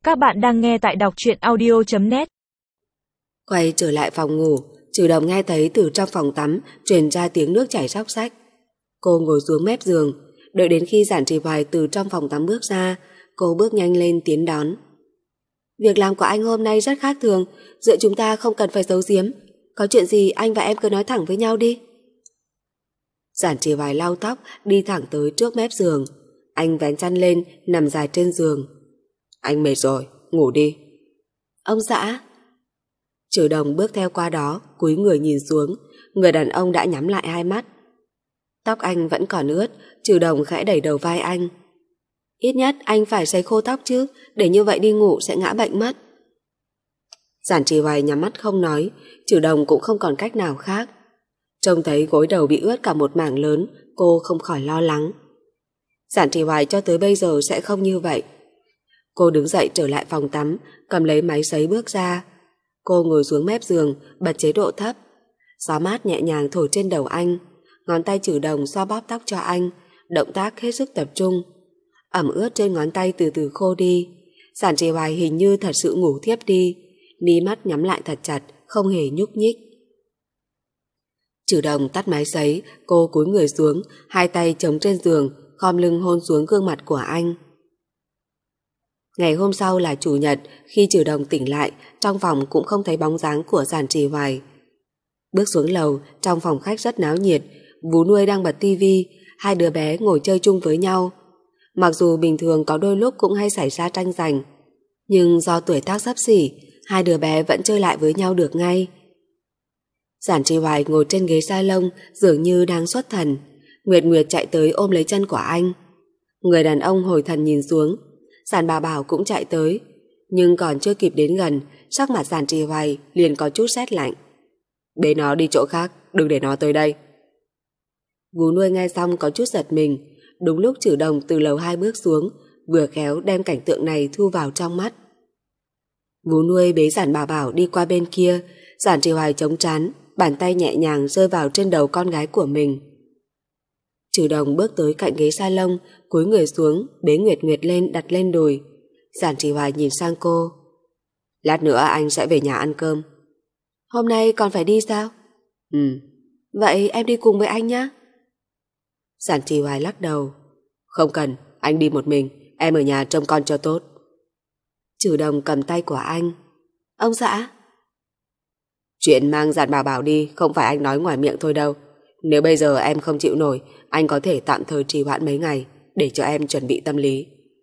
Các bạn đang nghe tại đọc truyện audio.net. Quay trở lại phòng ngủ, Trừ Đồng nghe thấy từ trong phòng tắm truyền ra tiếng nước chảy xóc xách. Cô ngồi xuống mép giường, đợi đến khi Giản Trì Hoài từ trong phòng tắm bước ra, cô bước nhanh lên tiến đón. Việc làm của anh hôm nay rất khác thường, giữa chúng ta không cần phải giấu giếm. Có chuyện gì anh và em cứ nói thẳng với nhau đi. Giản Trì Hoài lau tóc, đi thẳng tới trước mép giường. Anh vén chăn lên, nằm dài trên giường. Anh mệt rồi, ngủ đi. Ông xã. Trừ Đồng bước theo qua đó, cúi người nhìn xuống. Người đàn ông đã nhắm lại hai mắt. Tóc anh vẫn còn ướt. Trừ Đồng khẽ đẩy đầu vai anh. Ít nhất anh phải sấy khô tóc chứ, để như vậy đi ngủ sẽ ngã bệnh mất. Giản Trì Hoài nhắm mắt không nói. Trừ Đồng cũng không còn cách nào khác. Trông thấy gối đầu bị ướt cả một mảng lớn, cô không khỏi lo lắng. Giản Trì Hoài cho tới bây giờ sẽ không như vậy. Cô đứng dậy trở lại phòng tắm, cầm lấy máy sấy bước ra. Cô ngồi xuống mép giường, bật chế độ thấp. Gió mát nhẹ nhàng thổi trên đầu anh. Ngón tay Trừ Đồng xoa bóp tóc cho anh, động tác hết sức tập trung. Ẩm ướt trên ngón tay từ từ khô đi. Giản Trì Hoài hình như thật sự ngủ thiếp đi, mí mắt nhắm lại thật chặt, không hề nhúc nhích. Trừ Đồng tắt máy sấy, cô cúi người xuống, hai tay chống trên giường, khom lưng hôn xuống gương mặt của anh. Ngày hôm sau là Chủ nhật, khi Trừ Đồng tỉnh lại, trong phòng cũng không thấy bóng dáng của Giản Trì Hoài. Bước xuống lầu, trong phòng khách rất náo nhiệt, Vú Nuôi đang bật tivi, hai đứa bé ngồi chơi chung với nhau. Mặc dù bình thường có đôi lúc cũng hay xảy ra tranh giành, nhưng do tuổi tác xấp xỉ, hai đứa bé vẫn chơi lại với nhau được ngay. Giản Trì Hoài ngồi trên ghế salon, dường như đang xuất thần. Nguyệt Nguyệt chạy tới ôm lấy chân của anh. Người đàn ông hồi thần nhìn xuống. Giản Bảo Bảo cũng chạy tới, nhưng còn chưa kịp đến gần, sắc mặt Giản Trì Hoài liền có chút sét lạnh. Bế nó đi chỗ khác, đừng để nó tới đây. Vú Nuôi nghe xong có chút giật mình. Đúng lúc Trừ Đồng từ lầu 2 bước xuống, vừa khéo đem cảnh tượng này thu vào trong mắt. Vú Nuôi bế Giản Bảo Bảo đi qua bên kia. Giản Trì Hoài chống trán, bàn tay nhẹ nhàng rơi vào trên đầu con gái của mình. Trừ Đồng bước tới cạnh ghế salon, cúi người xuống, bế Nguyệt Nguyệt lên đặt lên đùi. Giản Trì Hoài nhìn sang cô. Lát nữa anh sẽ về nhà ăn cơm. Hôm nay còn phải đi sao? Vậy em đi cùng với anh nhé. Giản Trì Hoài lắc đầu. Không cần, anh đi một mình, em ở nhà trông con cho tốt. Trừ Đồng cầm tay của anh. Ông xã. Chuyện mang Giản Bảo Bảo đi không phải anh nói ngoài miệng thôi đâu. Nếu bây giờ em không chịu nổi, anh có thể tạm thời trì hoãn mấy ngày để cho em chuẩn bị tâm lý.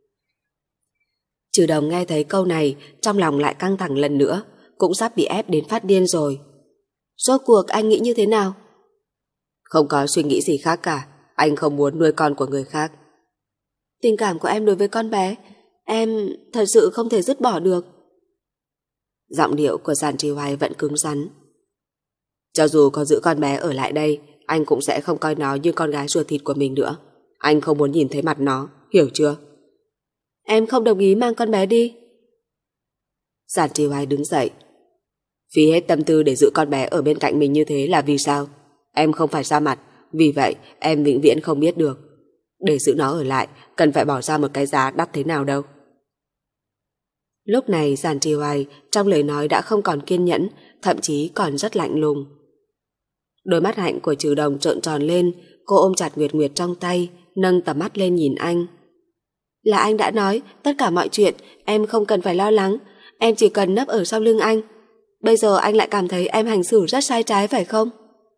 Trừ Đồng nghe thấy câu này, trong lòng lại căng thẳng lần nữa, cũng sắp bị ép đến phát điên rồi. Rốt cuộc anh nghĩ như thế nào? Không có suy nghĩ gì khác cả, anh không muốn nuôi con của người khác. Tình cảm của em đối với con bé, em thật sự không thể dứt bỏ được. Giọng điệu của Giản Trì Hoài vẫn cứng rắn. Cho dù có giữ con bé ở lại đây, anh cũng sẽ không coi nó như con gái ruột thịt của mình nữa. Anh không muốn nhìn thấy mặt nó, hiểu chưa? Em không đồng ý mang con bé đi. Giản Trì Hoài đứng dậy. Phí hết tâm tư để giữ con bé ở bên cạnh mình như thế là vì sao? Em không phải ra mặt, vì vậy em vĩnh viễn không biết được. Để giữ nó ở lại, cần phải bỏ ra một cái giá đắt thế nào đâu. Lúc này Giản Trì Hoài trong lời nói đã không còn kiên nhẫn, thậm chí còn rất lạnh lùng. Đôi mắt hạnh của Trừ Đồng trợn tròn lên, cô ôm chặt Nguyệt Nguyệt trong tay, nâng tầm mắt lên nhìn anh. Là anh đã nói, tất cả mọi chuyện em không cần phải lo lắng, em chỉ cần nấp ở sau lưng anh. Bây giờ anh lại cảm thấy em hành xử rất sai trái phải không?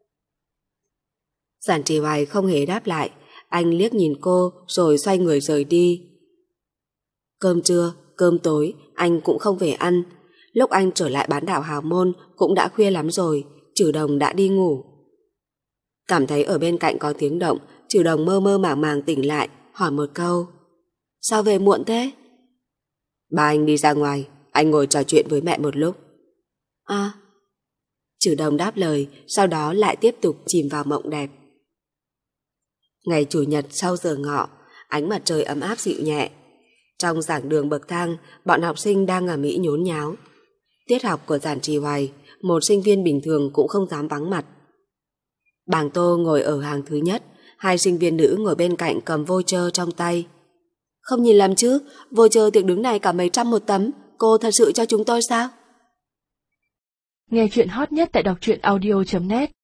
Giản Trì Hoài không hề đáp lại, anh liếc nhìn cô rồi xoay người rời đi. Cơm trưa, cơm tối anh cũng không về ăn. Lúc anh trở lại bán đảo Hào Môn cũng đã khuya lắm rồi, Trừ Đồng đã đi ngủ. Cảm thấy ở bên cạnh có tiếng động, Trừ Đồng mơ mơ màng màng tỉnh lại, hỏi một câu. Sao về muộn thế? Ba anh đi ra ngoài, anh ngồi trò chuyện với mẹ một lúc. À. Trừ Đồng đáp lời, sau đó lại tiếp tục chìm vào mộng đẹp. Ngày Chủ nhật sau giờ ngọ, ánh mặt trời ấm áp dịu nhẹ. Trong giảng đường bậc thang, bọn học sinh đang ầm ĩ nhốn nháo. Tiết học của Giản Trì Hoài, một sinh viên bình thường cũng không dám vắng mặt. Bàng Tô ngồi ở hàng thứ nhất, hai sinh viên nữ ngồi bên cạnh cầm voucher trong tay. Không nhìn lầm chứ, voucher tiệc đứng này cả mấy trăm một tấm, cô thật sự cho chúng tôi sao? Nghe chuyện hot nhất tại đọc truyện audio.net